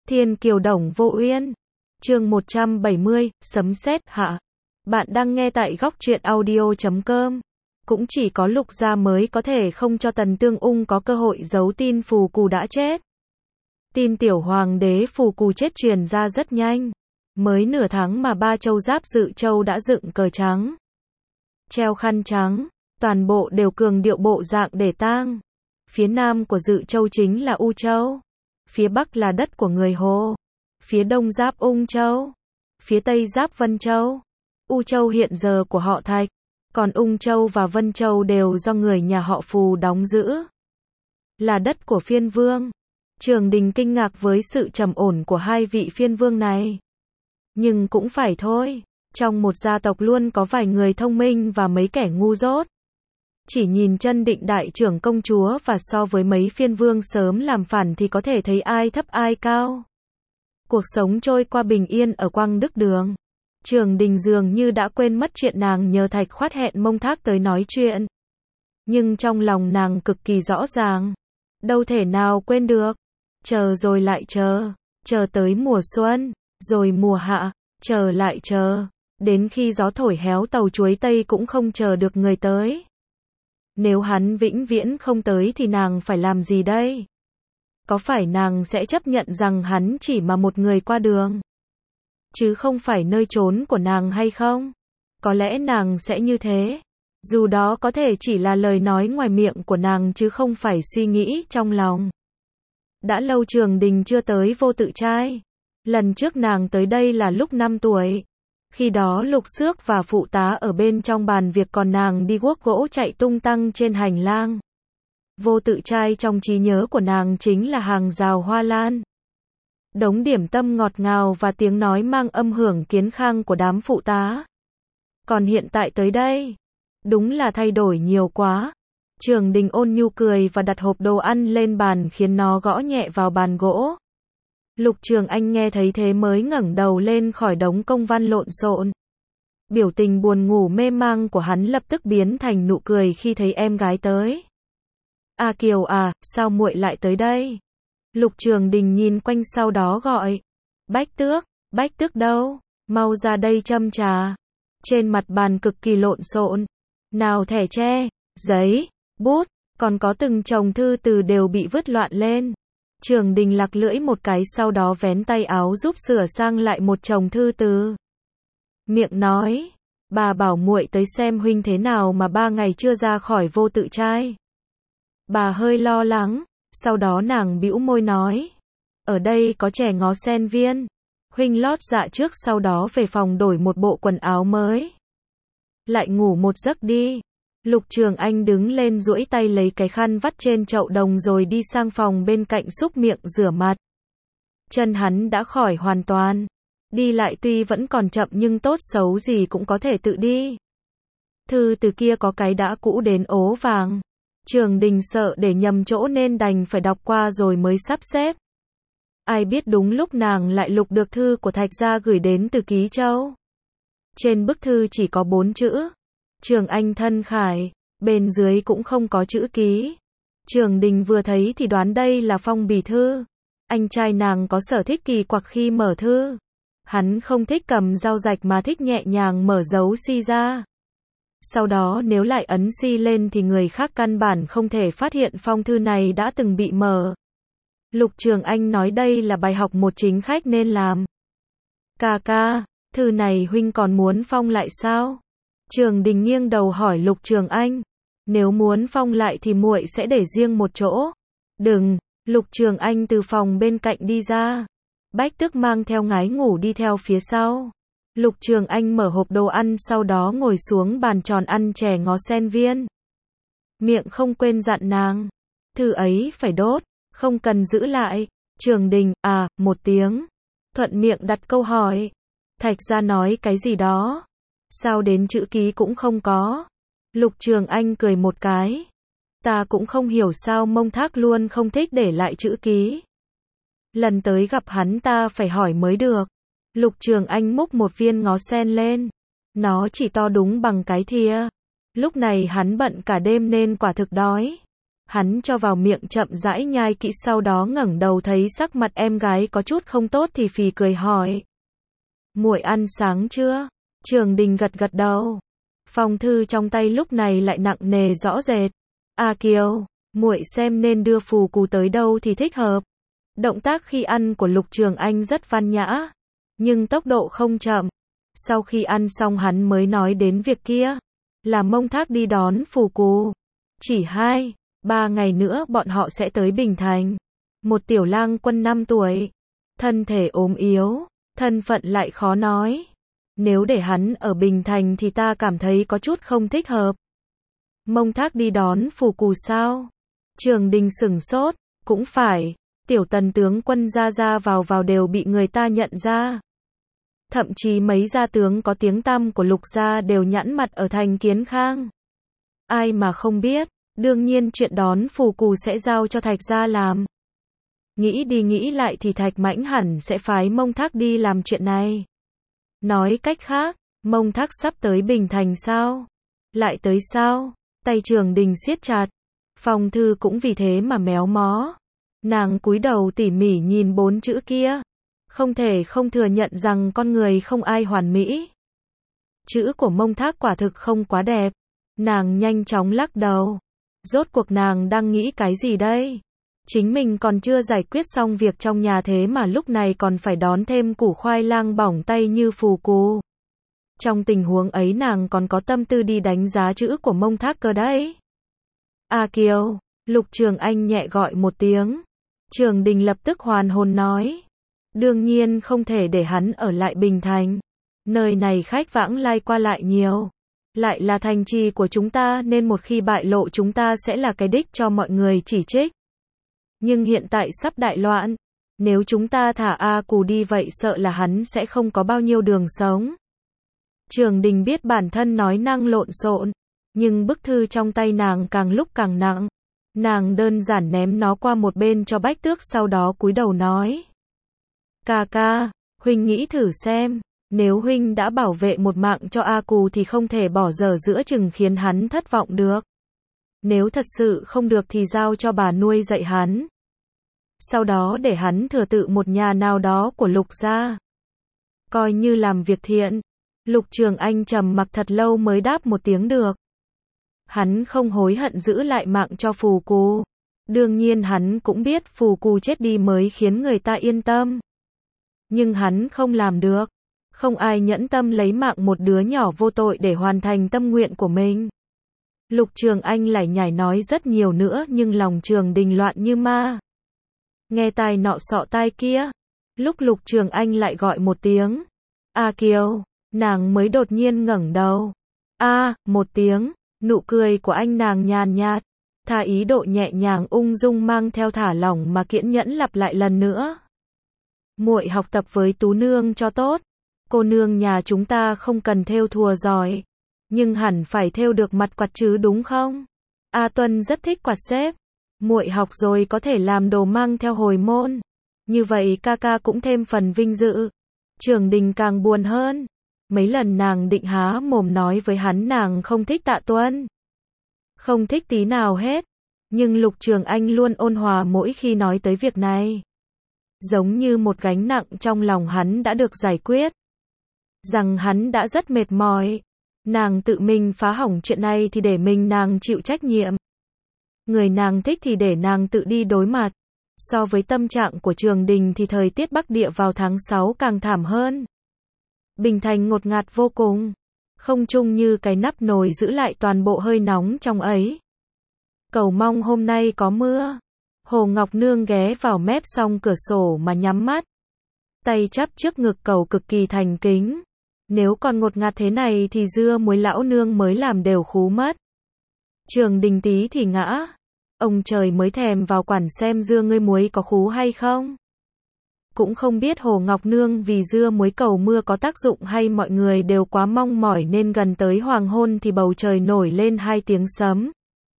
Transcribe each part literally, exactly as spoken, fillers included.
Thiên kiều đồng vô uyên. Chương một trăm bảy mươi, sấm sét hạ. Bạn đang nghe tại góc truyện audio chấm com. Cũng chỉ có Lục gia mới có thể không cho Tần Tương Ung có cơ hội giấu tin Phù Cù đã chết. Tin tiểu hoàng đế Phù Cù chết truyền ra rất nhanh. Mới nửa tháng mà ba châu giáp Dự Châu đã dựng cờ trắng, treo khăn trắng, toàn bộ đều cường điệu bộ dạng để tang. Phía nam của Dự Châu chính là U Châu, phía bắc là đất của người Hồ, phía đông giáp Ung Châu, phía tây giáp Vân Châu. U Châu hiện giờ của họ Thạch, còn Ung Châu và Vân Châu đều do người nhà họ Phù đóng giữ, là đất của phiên vương. Trường Đình kinh ngạc với sự trầm ổn của hai vị phiên vương này. Nhưng cũng phải thôi, trong một gia tộc luôn có vài người thông minh và mấy kẻ ngu dốt. Chỉ nhìn Chân Định đại trưởng công chúa và so với mấy phiên vương sớm làm phản thì có thể thấy ai thấp ai cao. Cuộc sống trôi qua bình yên ở Quang Đức Đường. Trường Đình dường như đã quên mất chuyện nàng nhờ Thạch Khoát hẹn Mông Thác tới nói chuyện. Nhưng trong lòng nàng cực kỳ rõ ràng. Đâu thể nào quên được. Chờ rồi lại chờ. Chờ tới mùa xuân, rồi mùa hạ, chờ lại chờ. Đến khi gió thổi héo tàu chuối tây cũng không chờ được người tới. Nếu hắn vĩnh viễn không tới thì nàng phải làm gì đây? Có phải nàng sẽ chấp nhận rằng hắn chỉ mà một người qua đường, chứ không phải nơi trốn của nàng hay không? Có lẽ nàng sẽ như thế. Dù đó có thể chỉ là lời nói ngoài miệng của nàng chứ không phải suy nghĩ trong lòng. Đã lâu Trường Đình chưa tới Vô Tự Trai. Lần trước nàng tới đây là lúc năm tuổi. Khi đó Lục Xước và phụ tá ở bên trong bàn việc còn nàng đi guốc gỗ chạy tung tăng trên hành lang. Vô Tự Trai trong trí nhớ của nàng chính là hàng rào hoa lan, đống điểm tâm ngọt ngào và tiếng nói mang âm hưởng kiến khang của đám phụ tá. Còn hiện tại tới đây, đúng là thay đổi nhiều quá. Trường Đình ôn nhu cười và đặt hộp đồ ăn lên bàn khiến nó gõ nhẹ vào bàn gỗ. Lục Trường Anh nghe thấy thế mới ngẩng đầu lên khỏi đống công văn lộn xộn. Biểu tình buồn ngủ mê mang của hắn lập tức biến thành nụ cười khi thấy em gái tới. "A Kiều à, sao muội lại tới đây?" Lục Trường Đình nhìn quanh sau đó gọi. "Bách Tước, Bách Tước đâu? Mau ra đây châm trà." Trên mặt bàn cực kỳ lộn xộn. Nào thẻ tre, giấy, bút, còn có từng chồng thư từ đều bị vứt loạn lên. Trường Đình lặc lưỡi một cái sau đó vén tay áo giúp sửa sang lại một chồng thư từ. Miệng nói, "Bà bảo muội tới xem huynh thế nào mà ba ngày chưa ra khỏi Vô Tự Trai." Bà hơi lo lắng, sau đó nàng bĩu môi nói, "Ở đây có chè ngó sen viên. Huynh lót dạ trước sau đó về phòng đổi một bộ quần áo mới. Lại ngủ một giấc đi." Lục Trường Anh đứng lên duỗi tay lấy cái khăn vắt trên chậu đồng rồi đi sang phòng bên cạnh xúc miệng rửa mặt. Chân hắn đã khỏi hoàn toàn. Đi lại tuy vẫn còn chậm nhưng tốt xấu gì cũng có thể tự đi. Thư từ kia có cái đã cũ đến ố vàng. Trường Đình sợ để nhầm chỗ nên đành phải đọc qua rồi mới sắp xếp. Ai biết đúng lúc nàng lại lục được thư của Thạch gia gửi đến từ Ký Châu. Trên bức thư chỉ có bốn chữ: Trường Anh thân khải, bên dưới cũng không có chữ ký. Trường Đình vừa thấy thì đoán đây là phong bì thư. Anh trai nàng có sở thích kỳ quặc khi mở thư. Hắn không thích cầm dao rạch mà thích nhẹ nhàng mở dấu si ra. Sau đó nếu lại ấn si lên thì người khác căn bản không thể phát hiện phong thư này đã từng bị mở. Lục Trường Anh nói đây là bài học một chính khách nên làm. "Ca ca, thư này huynh còn muốn phong lại sao?" Trường Đình nghiêng đầu hỏi Lục Trường Anh. "Nếu muốn phong lại thì muội sẽ để riêng một chỗ." "Đừng." Lục Trường Anh từ phòng bên cạnh đi ra. Bách Tước mang theo ngái ngủ đi theo phía sau. Lục Trường Anh mở hộp đồ ăn sau đó ngồi xuống bàn tròn ăn chè ngó sen viên. Miệng không quên dặn nàng, thư ấy phải đốt, không cần giữ lại. Trường Đình, à, một tiếng. Thuận miệng đặt câu hỏi. Thạch gia nói cái gì đó? Sao đến chữ ký cũng không có? Lục Trường Anh cười một cái. Ta cũng không hiểu sao Mông Thác luôn không thích để lại chữ ký. Lần tới gặp hắn ta phải hỏi mới được. Lục Trường Anh múc một viên ngó sen lên. Nó chỉ to đúng bằng cái thìa. Lúc này hắn bận cả đêm nên quả thực đói. Hắn cho vào miệng chậm rãi nhai kỹ, sau đó ngẩng đầu thấy sắc mặt em gái có chút không tốt thì phì cười hỏi. Muội ăn sáng chưa? Trường Đình gật gật đầu. Phong thư trong tay lúc này lại nặng nề rõ rệt. A Kiều, muội xem nên đưa phù cù tới đâu thì thích hợp. Động tác khi ăn của Lục Trường Anh rất văn nhã, nhưng tốc độ không chậm. Sau khi ăn xong hắn mới nói đến việc kia, là Mông Thác đi đón phù cù. Chỉ hai, ba ngày nữa bọn họ sẽ tới Bình Thành. Một tiểu lang quân năm tuổi, thân thể ốm yếu, thân phận lại khó nói. Nếu để hắn ở Bình Thành thì ta cảm thấy có chút không thích hợp. Mông Thác đi đón phù cù sao? Trường Đình sửng sốt, cũng phải, tiểu tần tướng quân ra ra vào vào đều bị người ta nhận ra. Thậm chí mấy gia tướng có tiếng tăm của Lục gia đều nhẵn mặt ở thành Kiến Khang. Ai mà không biết, đương nhiên chuyện đón phù cù sẽ giao cho Thạch gia làm. Nghĩ đi nghĩ lại thì Thạch Mãnh hẳn sẽ phái Mông Thác đi làm chuyện này. Nói cách khác, Mông Thác sắp tới Bình Thành sao? Lại tới sao? Tay Trường Đình siết chặt. Phong thư cũng vì thế mà méo mó. Nàng cúi đầu tỉ mỉ nhìn bốn chữ kia. Không thể không thừa nhận rằng con người không ai hoàn mỹ. Chữ của Mông Thác quả thực không quá đẹp. Nàng nhanh chóng lắc đầu. Rốt cuộc nàng đang nghĩ cái gì đây? Chính mình còn chưa giải quyết xong việc trong nhà thế mà lúc này còn phải đón thêm củ khoai lang bỏng tay như phù cù. Trong tình huống ấy nàng còn có tâm tư đi đánh giá chữ của Mông Thác cơ đấy. A Kiều, Lục Trường Anh nhẹ gọi một tiếng. Trường Đình lập tức hoàn hồn nói. Đương nhiên không thể để hắn ở lại Bình Thành. Nơi này khách vãng lai qua lại nhiều. Lại là thành trì của chúng ta nên một khi bại lộ chúng ta sẽ là cái đích cho mọi người chỉ trích. Nhưng hiện tại sắp đại loạn. Nếu chúng ta thả A Cù đi vậy sợ là hắn sẽ không có bao nhiêu đường sống. Trường Đình biết bản thân nói năng lộn xộn. Nhưng bức thư trong tay nàng càng lúc càng nặng. Nàng đơn giản ném nó qua một bên cho Bách Tước, sau đó cúi đầu nói. Ca ca, huynh nghĩ thử xem. Nếu huynh đã bảo vệ một mạng cho A Cù thì không thể bỏ dở giữa chừng khiến hắn thất vọng được. Nếu thật sự không được thì giao cho bà nuôi dạy hắn. Sau đó để hắn thừa tự một nhà nào đó của Lục gia. Coi như làm việc thiện. Lục Trường Anh trầm mặc thật lâu mới đáp một tiếng được. Hắn không hối hận giữ lại mạng cho phù cù. Đương nhiên hắn cũng biết phù cù chết đi mới khiến người ta yên tâm. Nhưng hắn không làm được. Không ai nhẫn tâm lấy mạng một đứa nhỏ vô tội để hoàn thành tâm nguyện của mình. Lục Trường Anh lải nhải nói rất nhiều nữa nhưng lòng Trường Đình loạn như ma. Nghe tai nọ sọ tai kia. Lúc Lục Trường Anh lại gọi một tiếng. A Kiều, nàng mới đột nhiên ngẩng đầu. A, một tiếng, nụ cười của anh nàng nhàn nhạt. Tha ý độ nhẹ nhàng ung dung mang theo thả lỏng mà kiễn nhẫn lặp lại lần nữa. Muội học tập với Tú nương cho tốt. Cô nương nhà chúng ta không cần thêu thùa giỏi. Nhưng hẳn phải thêu được mặt quạt chứ đúng không? A Tuân rất thích quạt xếp. Muội học rồi có thể làm đồ mang theo hồi môn. Như vậy ca ca cũng thêm phần vinh dự. Trường Đình càng buồn hơn. Mấy lần nàng định há mồm nói với hắn nàng không thích Tạ Tuân. Không thích tí nào hết. Nhưng Lục Trường Anh luôn ôn hòa mỗi khi nói tới việc này. Giống như một gánh nặng trong lòng hắn đã được giải quyết. Rằng hắn đã rất mệt mỏi. Nàng tự mình phá hỏng chuyện này thì để mình nàng chịu trách nhiệm. Người nàng thích thì để nàng tự đi đối mặt. So với tâm trạng của Trường Đình thì thời tiết Bắc Địa vào tháng sáu càng thảm hơn. Bình Thành ngột ngạt vô cùng. Không trung như cái nắp nồi giữ lại toàn bộ hơi nóng trong ấy. Cầu mong hôm nay có mưa. Hồ Ngọc Nương ghé vào mép song cửa sổ mà nhắm mắt. Tay chắp trước ngực cầu cực kỳ thành kính. Nếu còn ngột ngạt thế này thì dưa muối lão nương mới làm đều khú mất. Trường Đình tí thì ngã. Ông trời mới thèm vào quản xem dưa ngươi muối có khú hay không. Cũng không biết Hồ Ngọc Nương vì dưa muối cầu mưa có tác dụng hay mọi người đều quá mong mỏi nên gần tới hoàng hôn thì bầu trời nổi lên hai tiếng sấm.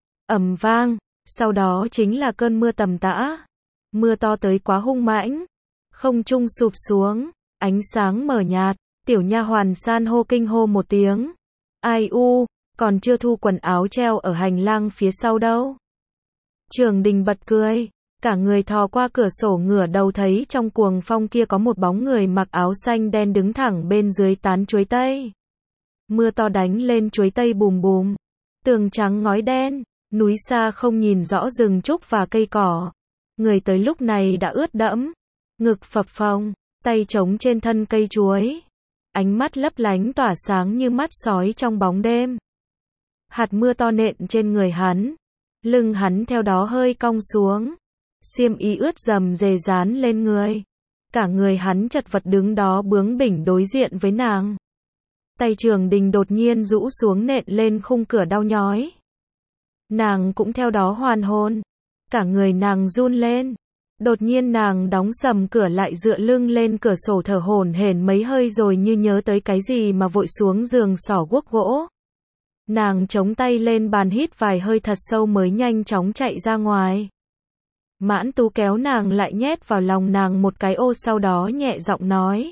Ầm vang, sau đó chính là cơn mưa tầm tã. Mưa to tới quá hung mãnh. Không trung sụp xuống, ánh sáng mờ nhạt, tiểu nha hoàn san hô kinh hô một tiếng. Ai u, còn chưa thu quần áo treo ở hành lang phía sau đâu. Trường Đình bật cười, cả người thò qua cửa sổ ngửa đầu thấy trong cuồng phong kia có một bóng người mặc áo xanh đen đứng thẳng bên dưới tán chuối tây. Mưa to đánh lên chuối tây bùm bùm. Tường trắng ngói đen, núi xa không nhìn rõ rừng trúc và cây cỏ. Người tới lúc này đã ướt đẫm, ngực phập phồng, tay trống trên thân cây chuối. Ánh mắt lấp lánh tỏa sáng như mắt sói trong bóng đêm. Hạt mưa to nện trên người hắn, lưng hắn theo đó hơi cong xuống. Xiêm y ướt rầm rề dán lên người. Cả người hắn chật vật đứng đó bướng bỉnh đối diện với nàng. Tay Trường Đình đột nhiên rũ xuống nện lên khung cửa đau nhói. Nàng cũng theo đó hoàn hồn. Cả người nàng run lên. Đột nhiên nàng đóng sầm cửa lại dựa lưng lên cửa sổ thở hổn hển mấy hơi rồi như nhớ tới cái gì mà vội xuống giường xỏ guốc gỗ. Nàng chống tay lên bàn hít vài hơi thật sâu mới nhanh chóng chạy ra ngoài. Mãn Tú kéo nàng lại nhét vào lòng nàng một cái ô sau đó nhẹ giọng nói.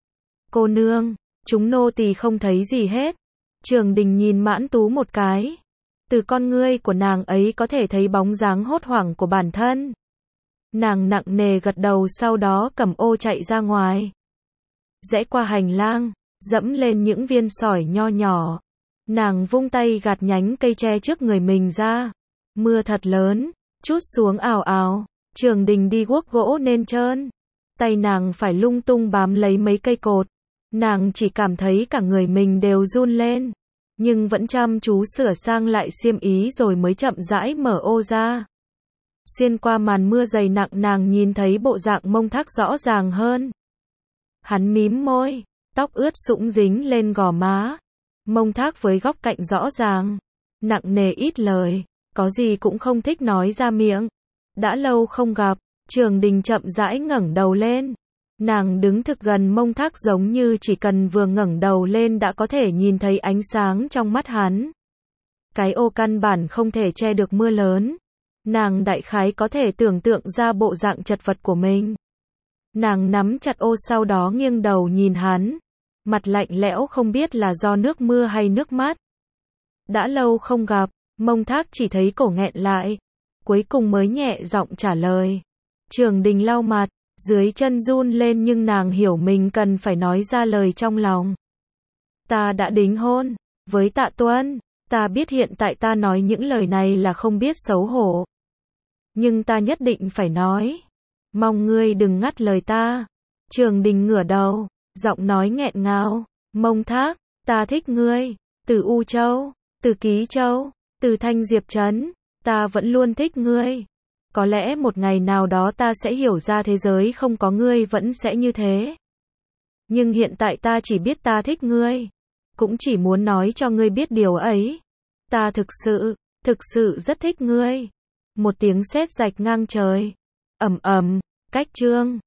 Cô nương, chúng nô tỳ không thấy gì hết. Trường Đình nhìn Mãn Tú một cái. Từ con ngươi của nàng ấy có thể thấy bóng dáng hốt hoảng của bản thân. Nàng nặng nề gật đầu sau đó cầm ô chạy ra ngoài. Rẽ qua hành lang, dẫm lên những viên sỏi nho nhỏ. Nàng vung tay gạt nhánh cây tre trước người mình ra. Mưa thật lớn, trút xuống ào ào. Trường Đình đi guốc gỗ nên trơn. Tay nàng phải lung tung bám lấy mấy cây cột. Nàng chỉ cảm thấy cả người mình đều run lên. Nhưng vẫn chăm chú sửa sang lại xiêm ý rồi mới chậm rãi mở ô ra. Xuyên qua màn mưa dày nặng nàng nhìn thấy bộ dạng Mông Thác rõ ràng hơn. Hắn mím môi, tóc ướt sũng dính lên gò má. Mông Thác với góc cạnh rõ ràng, nặng nề ít lời, có gì cũng không thích nói ra miệng. Đã lâu không gặp, Trường Đình chậm rãi ngẩng đầu lên. Nàng đứng thực gần Mông Thác giống như chỉ cần vừa ngẩng đầu lên đã có thể nhìn thấy ánh sáng trong mắt hắn. Cái ô căn bản không thể che được mưa lớn. Nàng đại khái có thể tưởng tượng ra bộ dạng chật vật của mình. Nàng nắm chặt ô sau đó nghiêng đầu nhìn hắn. Mặt lạnh lẽo không biết là do nước mưa hay nước mắt. Đã lâu không gặp, Mông Thác chỉ thấy cổ nghẹn lại. Cuối cùng mới nhẹ giọng trả lời. Trường Đình lau mặt, dưới chân run lên nhưng nàng hiểu mình cần phải nói ra lời trong lòng. Ta đã đính hôn với Tạ Tuân. Ta biết hiện tại ta nói những lời này là không biết xấu hổ. Nhưng ta nhất định phải nói. Mong ngươi đừng ngắt lời ta. Trường Đình ngửa đầu, giọng nói nghẹn ngào. Mông Thác, ta thích ngươi. Từ U Châu, từ Ký Châu, từ Thanh Diệp Trấn, ta vẫn luôn thích ngươi. Có lẽ một ngày nào đó ta sẽ hiểu ra thế giới không có ngươi vẫn sẽ như thế. Nhưng hiện tại ta chỉ biết ta thích ngươi. Cũng chỉ muốn nói cho ngươi biết điều ấy. Ta thực sự, thực sự rất thích ngươi. Một tiếng sét rạch ngang trời. Ầm ầm, cách chương.